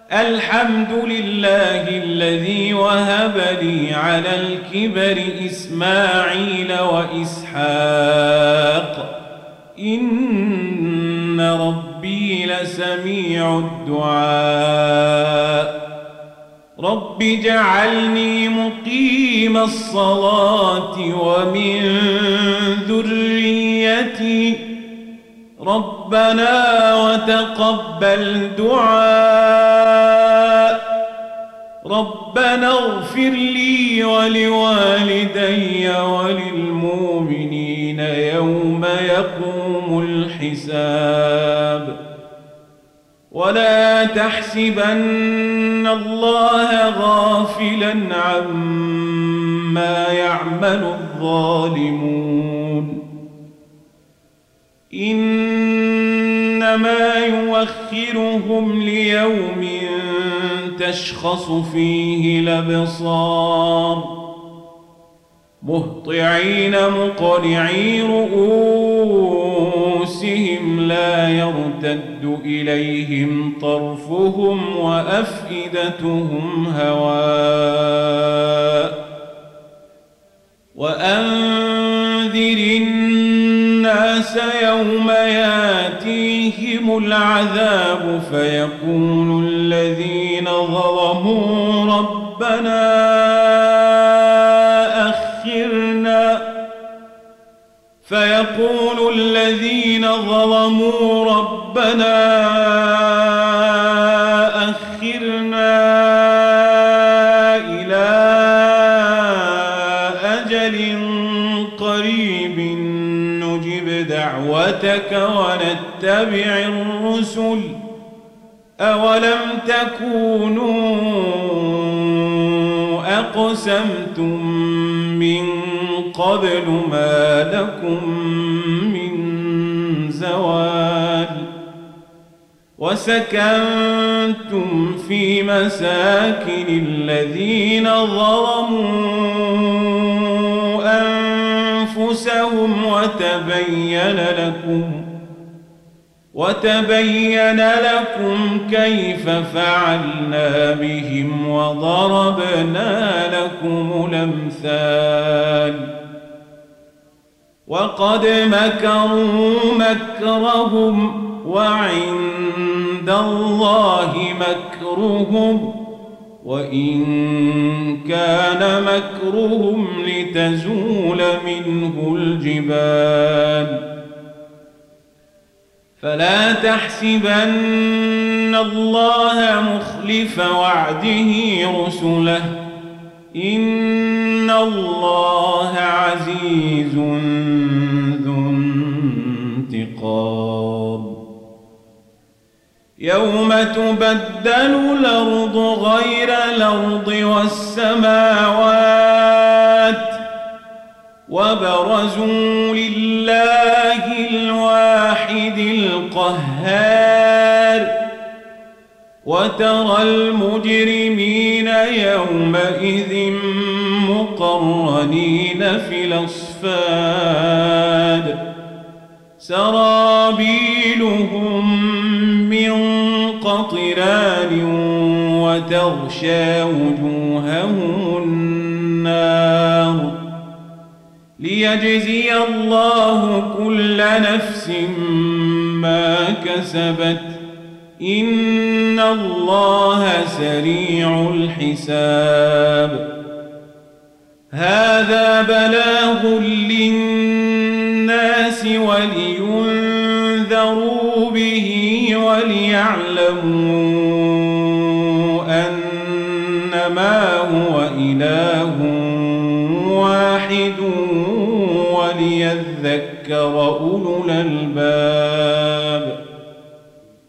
الحمد لله الذي وهب لي على الكبر إسماعيل وإسحاق إن ربي لسميع الدعاء رب اجعلني مقيم الصلاة ومن ذريتي ربنا وتقبل دعاء ربنا اغفر لي ولوالدي وللمؤمنين يوم يقوم الحساب ولا تحسبن الله غافلا عما يعمل الظالمون إنما يوخرهم ليوم تشخص فيه الأبصار مهطعين مقنعي رؤوسهم لا يرتد إليهم طرفهم وأفئدتهم هواء وأنذر الناس يوم ياتيهم العذاب فيقول الذين ظلموا ربنا أخرنا إلى أجل قريب نجب دعوتك ونتبع الرسل أولم تكونوا أقسمتم من قبل ما لكم من زوال وسكنتم في مساكن الذين ظلموا أنفسهم وتبين لكم كيف فعلنا بهم وضربنا لكم الأمثال وقد مكروا مكرهم وعند الله مكرهم وإن كان مكرهم لتزول منه الجبال فلا تحسبن الله مخلف وعده رسله إن الله عزيز ذو انتقام يوم تبدل الأرض غير الأرض والسماوات وبرزوا لله الواحد القهار وترى المجرمين يومئذ مقرنين في الأصفاد سرابيلهم من قطران وتغشى وجوههم النار ليجزي الله كل نفس ما كسبت إن الله سريع الحساب هذا بلاغ للناس ولينذروا به وليعلموا أنما هو إله واحد وليذكر أولو الألباب